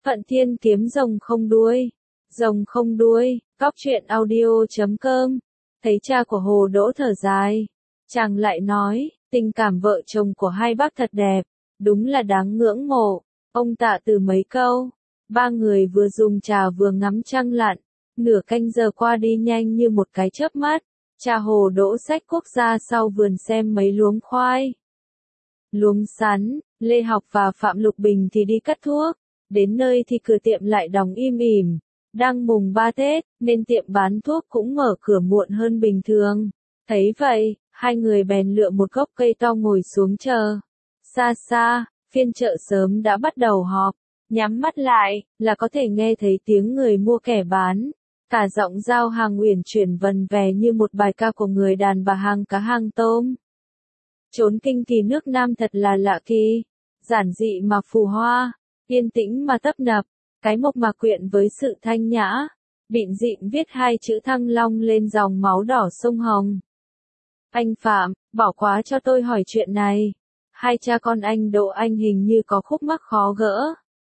Phận Thiên kiếm rồng không đuôi. Rồng không đuôi, cóc truyện audio.com. Thấy cha của Hồ Đỗ thở dài. Chàng lại nói, tình cảm vợ chồng của hai bác thật đẹp, đúng là đáng ngưỡng mộ. Ông tạ từ mấy câu. Ba người vừa dùng trà vừa ngắm trăng lặn. Nửa canh giờ qua đi nhanh như một cái chớp mắt. Cha Hồ Đỗ xách cuốc ra sau vườn xem mấy luống khoai, luống sắn. Lê Học và Phạm Lục Bình thì đi cất thuốc. Đến nơi thì cửa tiệm lại đóng im ỉm. Đang mùng 3 Tết, nên tiệm bán thuốc cũng mở cửa muộn hơn bình thường. Thấy vậy, hai người bèn lựa một gốc cây to ngồi xuống chờ. Xa xa, phiên chợ sớm đã bắt đầu họp. Nhắm mắt lại, là có thể nghe thấy tiếng người mua kẻ bán. Cả giọng giao hàng uyển chuyển vần vè như một bài ca của người đàn bà hàng cá hàng tôm. Chốn kinh kỳ nước Nam thật là lạ kỳ. Giản dị mà phù hoa, yên tĩnh mà tấp nập. Cái mộc mà quyện với sự thanh nhã. Bịn dịn viết hai chữ Thăng Long lên dòng máu đỏ sông Hồng. Anh Phạm, bỏ quá cho tôi hỏi chuyện này. Hai cha con anh Đỗ anh hình như có khúc mắc khó gỡ.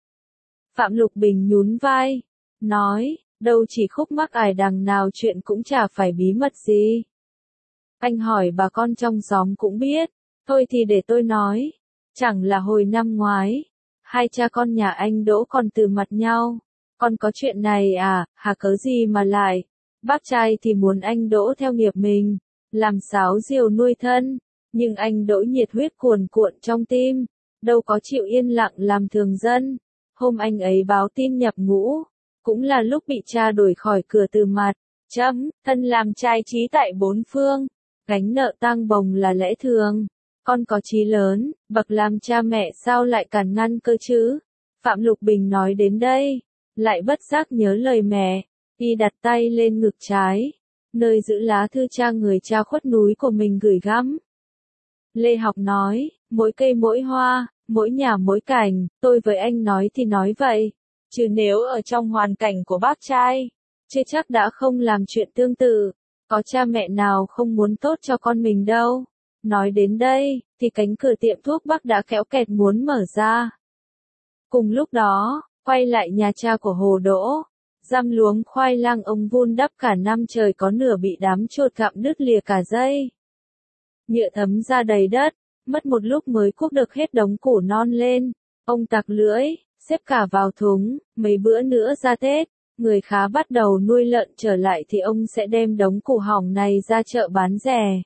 Phạm Lục Bình nhún vai, nói, đâu chỉ khúc mắc ải đằng nào chuyện cũng chả phải bí mật gì. Anh hỏi bà con trong xóm cũng biết, thôi thì để tôi nói. Chẳng là hồi năm ngoái, hai cha con nhà anh Đỗ còn từ mặt nhau. Còn có chuyện này à, hả cớ gì mà lại. Bác trai thì muốn anh Đỗ theo nghiệp mình, làm sáo diều nuôi thân. Nhưng anh Đỗ nhiệt huyết cuồn cuộn trong tim, đâu có chịu yên lặng làm thường dân. Hôm anh ấy báo tin nhập ngũ, cũng là lúc bị cha đuổi khỏi cửa từ mặt. Thân làm trai trí tại bốn phương, gánh nợ tang bồng là lẽ thường. Con có chí lớn, bậc làm cha mẹ sao lại cản ngăn cơ chứ? Phạm Lục Bình nói đến đây, lại bất giác nhớ lời mẹ. Y đặt tay lên ngực trái, nơi giữ lá thư cha người cha khuất núi của mình gửi gắm. Lê Học nói, mỗi cây mỗi hoa, mỗi nhà mỗi cảnh, tôi với anh nói thì nói vậy. Chứ nếu ở trong hoàn cảnh của bác trai, chưa chắc đã không làm chuyện tương tự. Có cha mẹ nào không muốn tốt cho con mình đâu. Nói đến đây, thì cánh cửa tiệm thuốc bắc đã kéo kẹt muốn mở ra. Cùng lúc đó, quay lại nhà cha của Hồ Đỗ. Răm luống khoai lang ông vun đắp cả năm trời có nửa bị đám chuột gặm đứt lìa cả dây. Nhựa thấm ra đầy đất, mất một lúc mới cuốc được hết đống củ non lên. Ông tặc lưỡi, xếp cả vào thúng, mấy bữa nữa ra Tết, người khá bắt đầu nuôi lợn trở lại thì ông sẽ đem đống củ hỏng này ra chợ bán rẻ.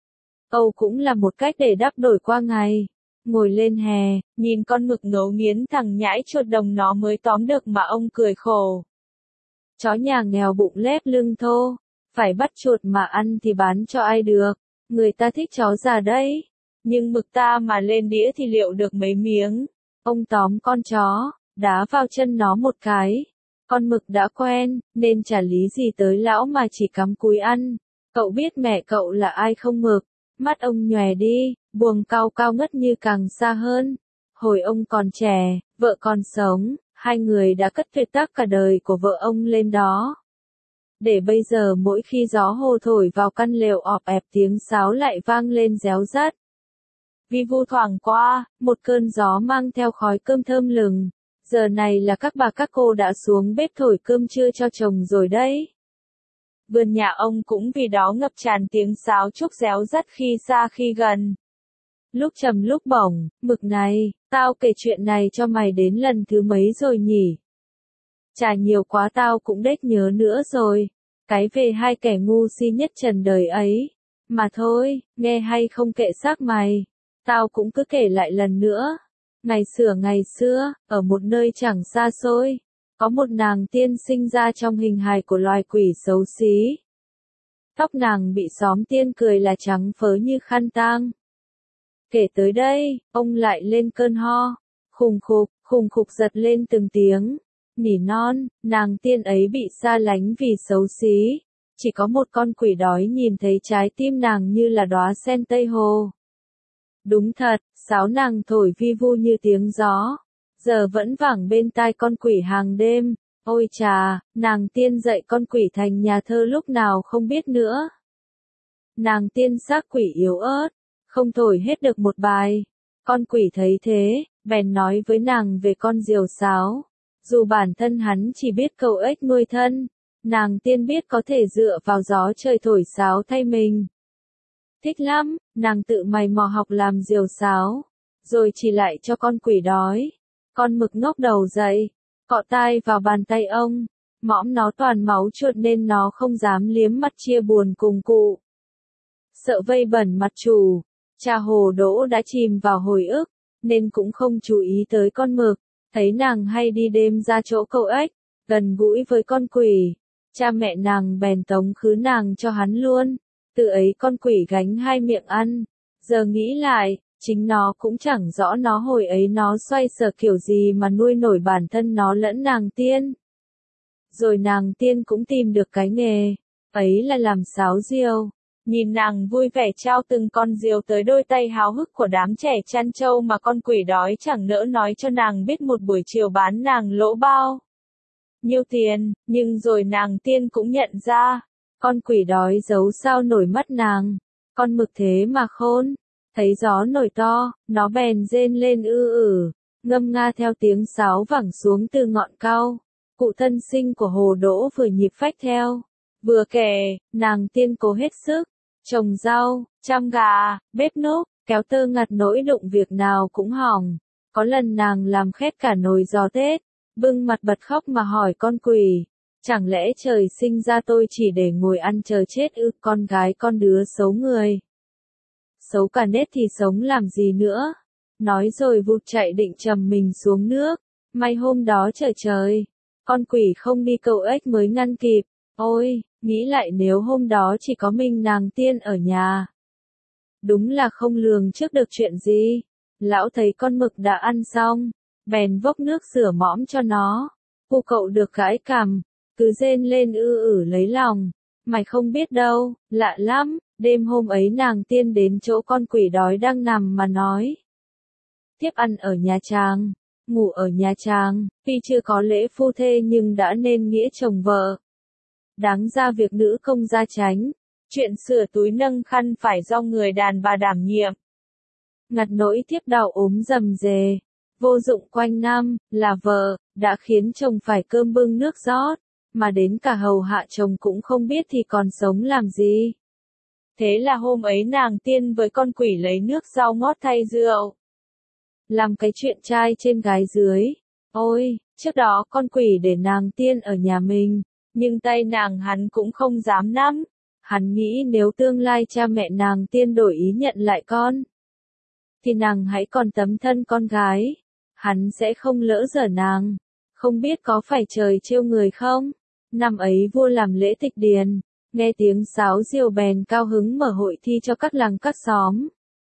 Âu cũng là một cách để đắp đổi qua ngày. Ngồi lên hè, nhìn con mực ngấu nghiến thằng nhãi chuột đồng nó mới tóm được mà ông cười khổ. Chó nhà nghèo bụng lép lưng thô, phải bắt chuột mà ăn thì bán cho ai được, người ta thích chó già đấy. Nhưng mực ta mà lên đĩa thì liệu được mấy miếng. Ông tóm con chó, đá vào chân nó một cái. Con mực đã quen, nên chả lý gì tới lão mà chỉ cắm cúi ăn. Cậu biết mẹ cậu là ai không mực? Mắt ông nhòe đi, buồng cao cao ngất như càng xa hơn. Hồi ông còn trẻ, vợ còn sống, hai người đã cất tuyệt tác cả đời của vợ ông lên đó. Để bây giờ mỗi khi gió hồ thổi vào căn lều ọp ẹp tiếng sáo lại vang lên réo rắt. Vi vu thoảng qua, một cơn gió mang theo khói cơm thơm lừng. Giờ này là các bà các cô đã xuống bếp thổi cơm trưa cho chồng rồi đấy. Vườn nhà ông cũng vì đó ngập tràn tiếng sáo trúc réo rắt khi xa khi gần. Lúc trầm lúc bổng, mực này, tao kể chuyện này cho mày đến lần thứ mấy rồi nhỉ? Chả nhiều quá tao cũng đếch nhớ nữa rồi. Cái về hai kẻ ngu si nhất trần đời ấy. Mà thôi, nghe hay không kệ xác mày. Tao cũng cứ kể lại lần nữa. Ngày xưa, ở một nơi chẳng xa xôi, có một nàng tiên sinh ra trong hình hài của loài quỷ xấu xí. Tóc nàng bị xóm tiên cười là trắng phớ như khăn tang. Kể tới đây, ông lại lên cơn ho, khùng khục giật lên từng tiếng, nỉ non, nàng tiên ấy bị xa lánh vì xấu xí, chỉ có một con quỷ đói nhìn thấy trái tim nàng như là đóa sen Tây Hồ. Đúng thật, sáo nàng thổi vi vu như tiếng gió, giờ vẫn vẳng bên tai con quỷ hàng đêm. Ôi chà, nàng tiên dạy con quỷ thành nhà thơ lúc nào không biết nữa. Nàng tiên xác quỷ yếu ớt, không thổi hết được một bài. Con quỷ thấy thế, bèn nói với nàng về con diều sáo. Dù bản thân hắn chỉ biết câu ếch nuôi thân, nàng tiên biết có thể dựa vào gió trời thổi sáo thay mình. Thích lắm, nàng tự mày mò học làm diều sáo, rồi chỉ lại cho con quỷ đói. Con mực ngóc đầu dậy, cọ tai vào bàn tay ông, mõm nó toàn máu chuột nên nó không dám liếm mắt chia buồn cùng cụ. Sợ vây bẩn mặt chủ, cha Hồ Đỗ đã chìm vào hồi ức, nên cũng không chú ý tới con mực, thấy nàng hay đi đêm ra chỗ câu ếch, gần gũi với con quỷ. Cha mẹ nàng bèn tống khứ nàng cho hắn luôn, từ ấy con quỷ gánh hai miệng ăn. Giờ nghĩ lại, chính nó cũng chẳng rõ nó hồi ấy nó xoay sở kiểu gì mà nuôi nổi bản thân nó lẫn nàng tiên. Rồi nàng tiên cũng tìm được cái nghề, ấy là làm sáo diều. Nhìn nàng vui vẻ trao từng con diều tới đôi tay háo hức của đám trẻ chăn trâu mà con quỷ đói chẳng nỡ nói cho nàng biết một buổi chiều bán nàng lỗ bao nhiêu tiền, nhưng rồi nàng tiên cũng nhận ra, con quỷ đói giấu sao nổi mắt nàng, con mực thế mà khôn, thấy gió nổi to, nó bèn rên lên ngâm nga theo tiếng sáo vẳng xuống từ ngọn cau. Cụ thân sinh của Hồ Đỗ vừa nhịp phách theo, vừa kể, nàng tiên cố hết sức, trồng rau, chăm gà, bếp núc, kéo tơ ngặt nỗi đụng việc nào cũng hỏng. Có lần nàng làm khét cả nồi giò Tết, bưng mặt bật khóc mà hỏi con quỷ, chẳng lẽ trời sinh ra tôi chỉ để ngồi ăn chờ chết ư? Con gái con đứa xấu người, xấu cả nết thì sống làm gì nữa? Nói rồi vụt chạy định trầm mình xuống nước. May hôm đó trời trời, con quỷ không đi câu ếch mới ngăn kịp. Ôi, nghĩ lại nếu hôm đó chỉ có mình nàng tiên ở nhà, đúng là không lường trước được chuyện gì. Lão thấy con mực đã ăn xong, bèn vốc nước rửa mõm cho nó. Cụ cậu được gãi cằm, cứ rên lên lấy lòng. Mày không biết đâu, lạ lắm, đêm hôm ấy nàng tiên đến chỗ con quỷ đói đang nằm mà nói. Tiếp ăn ở nhà chàng, ngủ ở nhà chàng, tuy chưa có lễ phu thê nhưng đã nên nghĩa chồng vợ. Đáng ra việc nữ công gia tránh, chuyện sửa túi nâng khăn phải do người đàn bà đảm nhiệm. Ngặt nỗi tiếp đau ốm rầm rề, vô dụng quanh năm, là vợ, đã khiến chồng phải cơm bưng nước rót, mà đến cả hầu hạ chồng cũng không biết thì còn sống làm gì. Thế là hôm ấy nàng tiên với con quỷ lấy nước rau ngót thay rượu, làm cái chuyện trai trên gái dưới. Ôi, trước đó con quỷ để nàng tiên ở nhà mình, nhưng tay nàng hắn cũng không dám nắm. Hắn nghĩ nếu tương lai cha mẹ nàng tiên đổi ý nhận lại con, thì nàng hãy còn tấm thân con gái, hắn sẽ không lỡ dở nàng. Không biết có phải trời trêu người không? Năm ấy vua làm lễ tịch điền, nghe tiếng sáo diều bèn cao hứng mở hội thi cho các làng các xóm.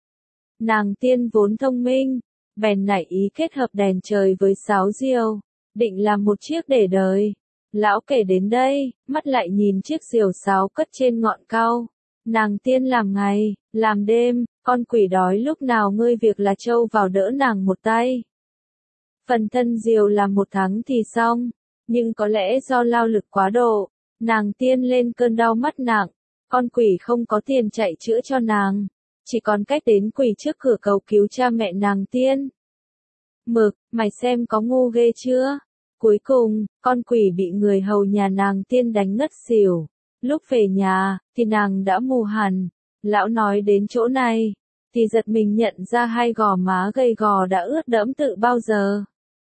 Nàng tiên vốn thông minh, bèn nảy ý kết hợp đèn trời với sáo diều, định làm một chiếc để đời. Lão kể đến đây, mắt lại nhìn chiếc diều sáo cất trên ngọn cau. Nàng tiên làm ngày, làm đêm, con quỷ đói lúc nào ngơi việc là trâu vào đỡ nàng một tay. Phần thân diều làm 1 tháng thì xong, nhưng có lẽ do lao lực quá độ, nàng tiên lên cơn đau mắt nặng, con quỷ không có tiền chạy chữa cho nàng, chỉ còn cách đến quỳ trước cửa cầu cứu cha mẹ nàng tiên. Mực, mày xem có ngu ghê chưa? Cuối cùng, con quỷ bị người hầu nhà nàng tiên đánh ngất xỉu. Lúc về nhà, thì nàng đã mù hẳn. Lão nói đến chỗ này, thì giật mình nhận ra 2 gò má gầy gò đã ướt đẫm từ bao giờ.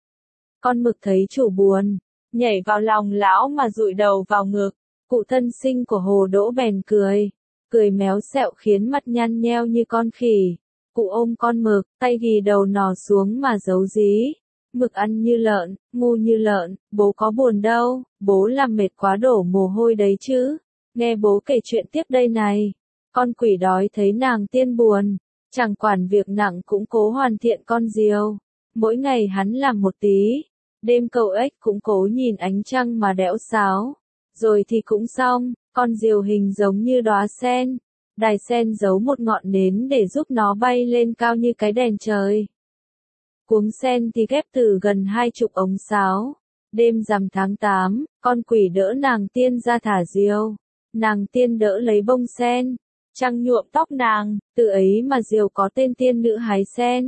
Con mực thấy chủ buồn, nhảy vào lòng lão mà dụi đầu vào ngực. Cụ thân sinh của Hồ Đỗ bèn cười méo xẹo khiến mặt nhăn nheo như con khỉ. Cụ ôm con mực, tay ghì đầu nò xuống mà giấu dí. Mực ăn như lợn, ngu như lợn, bố có buồn đâu, bố làm mệt quá đổ mồ hôi đấy chứ. Nghe bố kể chuyện tiếp đây này. Con quỷ đói thấy nàng tiên buồn, chẳng quản việc nặng cũng cố hoàn thiện con diều. Mỗi ngày hắn làm một tí, đêm câu ếch cũng cố nhìn ánh trăng mà đẽo sáo. Rồi thì cũng xong, con diều hình giống như đóa sen. Đài sen giấu một ngọn nến để giúp nó bay lên cao như cái đèn trời. Cuống sen thì ghép từ gần 20 ống sáo. Đêm rằm tháng 8, con quỷ đỡ nàng tiên ra thả diều. Nàng tiên đỡ lấy bông sen, trăng nhuộm tóc nàng, từ ấy mà diều có tên tiên nữ hái sen.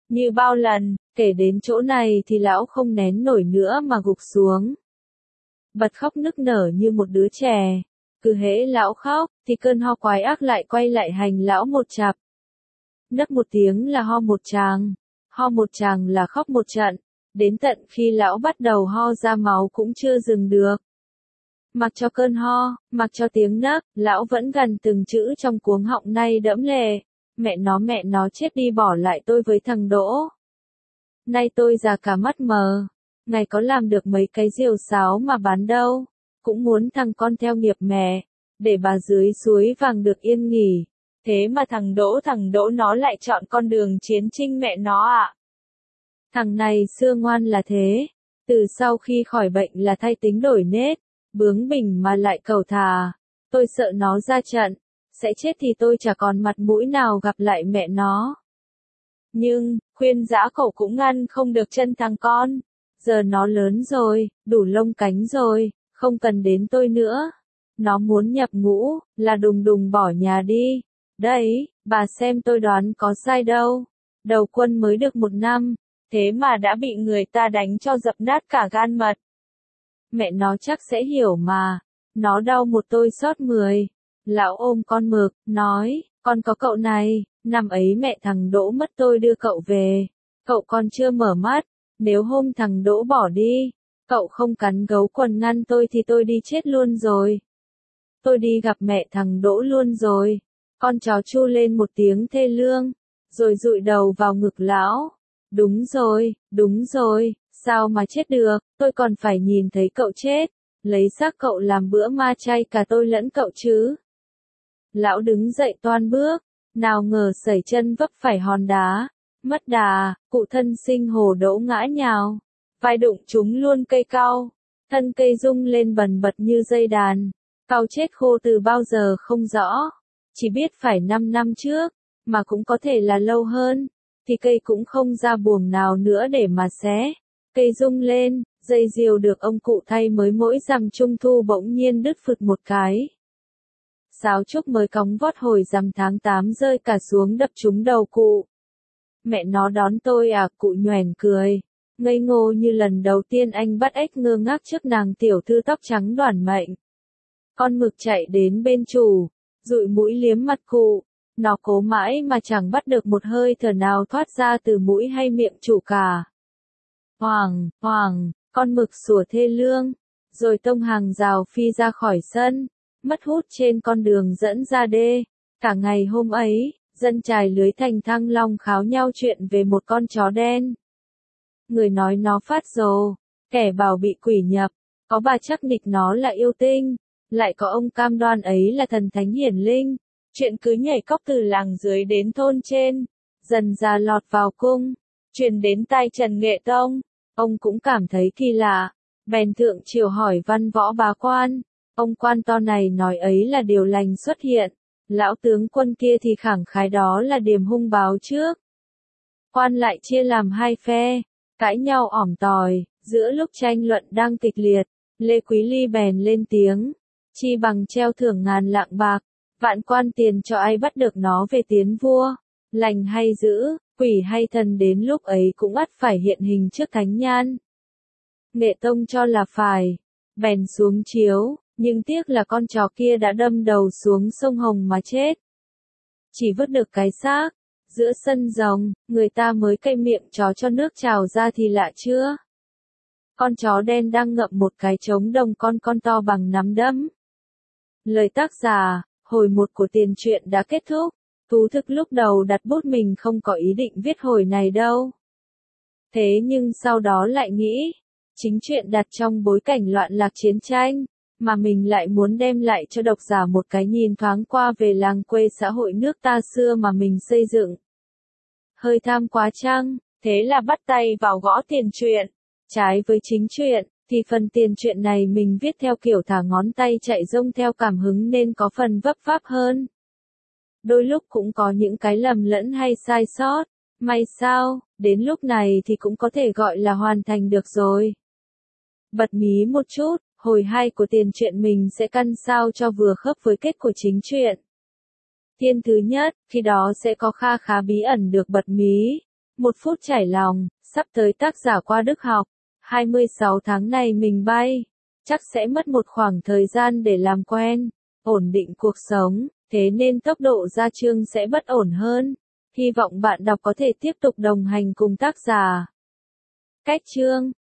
Như bao lần, kể đến chỗ này thì lão không nén nổi nữa mà gục xuống. Bật khóc nức nở như một đứa trẻ. Cứ hễ lão khóc, thì cơn ho quái ác lại quay lại hành lão một chặp. Nấc một tiếng là ho một tràng, ho một tràng là khóc một trận, đến tận khi lão bắt đầu ho ra máu cũng chưa dừng được. Mặc cho cơn ho, mặc cho tiếng nấc, lão vẫn gần từng chữ trong cuống họng nay đẫm lệ. Mẹ nó chết đi bỏ lại tôi với thằng Đỗ. Nay tôi già cả mắt mờ, ngày có làm được mấy cái diều sáo mà bán đâu, cũng muốn thằng con theo nghiệp mẹ, để bà dưới suối vàng được yên nghỉ. Thế mà thằng Đỗ nó lại chọn con đường chiến chinh mẹ nó ạ. Thằng này xưa ngoan là thế, từ sau khi khỏi bệnh là thay tính đổi nết, bướng bỉnh mà lại cầu thà. Tôi sợ nó ra trận, sẽ chết thì tôi chả còn mặt mũi nào gặp lại mẹ nó. Nhưng, khuyên dã cậu cũng ngăn không được chân thằng con. Giờ nó lớn rồi, đủ lông cánh rồi, không cần đến tôi nữa. Nó muốn nhập ngũ, là đùng đùng bỏ nhà đi. Đấy, bà xem tôi đoán có sai đâu. Đầu quân mới được 1 năm, thế mà đã bị người ta đánh cho dập nát cả gan mật. Mẹ nó chắc sẽ hiểu mà. Nó đau một tôi xót 10. Lão ôm con mực, nói, con có cậu này, năm ấy mẹ thằng Đỗ mất tôi đưa cậu về. Cậu còn chưa mở mắt, nếu hôm thằng Đỗ bỏ đi, cậu không cắn gấu quần ngăn tôi thì tôi đi chết luôn rồi. Tôi đi gặp mẹ thằng Đỗ luôn rồi. Con chó chu lên một tiếng thê lương, rồi dụi đầu vào ngực lão. Đúng rồi, sao mà chết được, tôi còn phải nhìn thấy cậu chết, lấy xác cậu làm bữa ma chay cả tôi lẫn cậu chứ. Lão đứng dậy toan bước, nào ngờ sẩy chân vấp phải hòn đá, mất đà, cụ thân sinh Hồ Đỗ ngã nhào, vai đụng trúng luôn cây cau, thân cây rung lên bần bật như dây đàn, cau chết khô từ bao giờ không rõ, chỉ biết phải 5 năm trước, mà cũng có thể là lâu hơn, thì cây cũng không ra buồng nào nữa để mà xé, cây rung lên, dây diều được ông cụ thay mới mỗi rằm trung thu bỗng nhiên đứt phụt một cái. Sáo trúc mới cóng vót hồi rằm tháng 8 rơi cả xuống đập trúng đầu cụ. Mẹ nó đón tôi à, cụ nhoẻn cười. Ngây ngô như lần đầu tiên anh bắt ếch ngơ ngác trước nàng tiểu thư tóc trắng đoản mệnh. Con mực chạy đến bên chủ, dụi mũi liếm mặt cụ. Nó cố mãi mà chẳng bắt được một hơi thở nào thoát ra từ mũi hay miệng chủ cả. Hoàng, con mực sủa thê lương, rồi tông hàng rào phi ra khỏi sân. Mất hút trên con đường dẫn ra đê. Cả ngày hôm ấy, dân chài lưới thành Thăng Long kháo nhau chuyện về một con chó đen. Người nói nó phát rồ, kẻ bảo bị quỷ nhập, có bà chắc nịch nó là yêu tinh, lại có ông cam đoan ấy là thần thánh hiển linh. Chuyện cứ nhảy cóc từ làng dưới đến thôn trên, dần dà lọt vào cung, truyền đến tai Trần Nghệ Tông. Ông cũng cảm thấy kỳ lạ, bèn thượng triều hỏi văn võ bá quan. Ông quan to này nói ấy là điều lành xuất hiện, lão tướng quân kia thì khẳng khái đó là điềm hung báo trước. Quan lại chia làm hai phe, cãi nhau ỏm tòi, giữa lúc tranh luận đang kịch liệt, Lê Quý Ly bèn lên tiếng, chi bằng treo thưởng ngàn lạng bạc, vạn quan tiền cho ai bắt được nó về tiến vua, lành hay dữ, quỷ hay thần đến lúc ấy cũng ắt phải hiện hình trước thánh nhan. Nghệ Tông cho là phải, bèn xuống chiếu. Nhưng tiếc là con chó kia đã đâm đầu xuống sông Hồng mà chết. Chỉ vứt được cái xác, giữa sân rồng, người ta mới cậy miệng chó cho nước trào ra thì lạ chưa? Con chó đen đang ngậm một cái trống đồng con to bằng nắm đấm. Lời tác giả, hồi 1 của tiền truyện đã kết thúc. Thú thực lúc đầu đặt bút mình không có ý định viết hồi này đâu. Thế nhưng sau đó lại nghĩ, chính truyện đặt trong bối cảnh loạn lạc chiến tranh. Mà mình lại muốn đem lại cho độc giả một cái nhìn thoáng qua về làng quê xã hội nước ta xưa mà mình xây dựng. Hơi tham quá chăng, thế là bắt tay vào gõ tiền truyện. Trái với chính truyện, thì phần tiền truyện này mình viết theo kiểu thả ngón tay chạy rông theo cảm hứng nên có phần vấp váp hơn. Đôi lúc cũng có những cái lầm lẫn hay sai sót, may sao, đến lúc này thì cũng có thể gọi là hoàn thành được rồi. Bật mí một chút. Hồi 2 của tiền truyện mình sẽ căn sao cho vừa khớp với kết của chính truyện. Thiên thứ nhất, khi đó sẽ có khá bí ẩn được bật mí. 1 phút trải lòng, sắp tới tác giả qua Đức học. 26 tháng này mình bay. Chắc sẽ mất một khoảng thời gian để làm quen, ổn định cuộc sống, thế nên tốc độ ra chương sẽ bất ổn hơn. Hy vọng bạn đọc có thể tiếp tục đồng hành cùng tác giả. Cách chương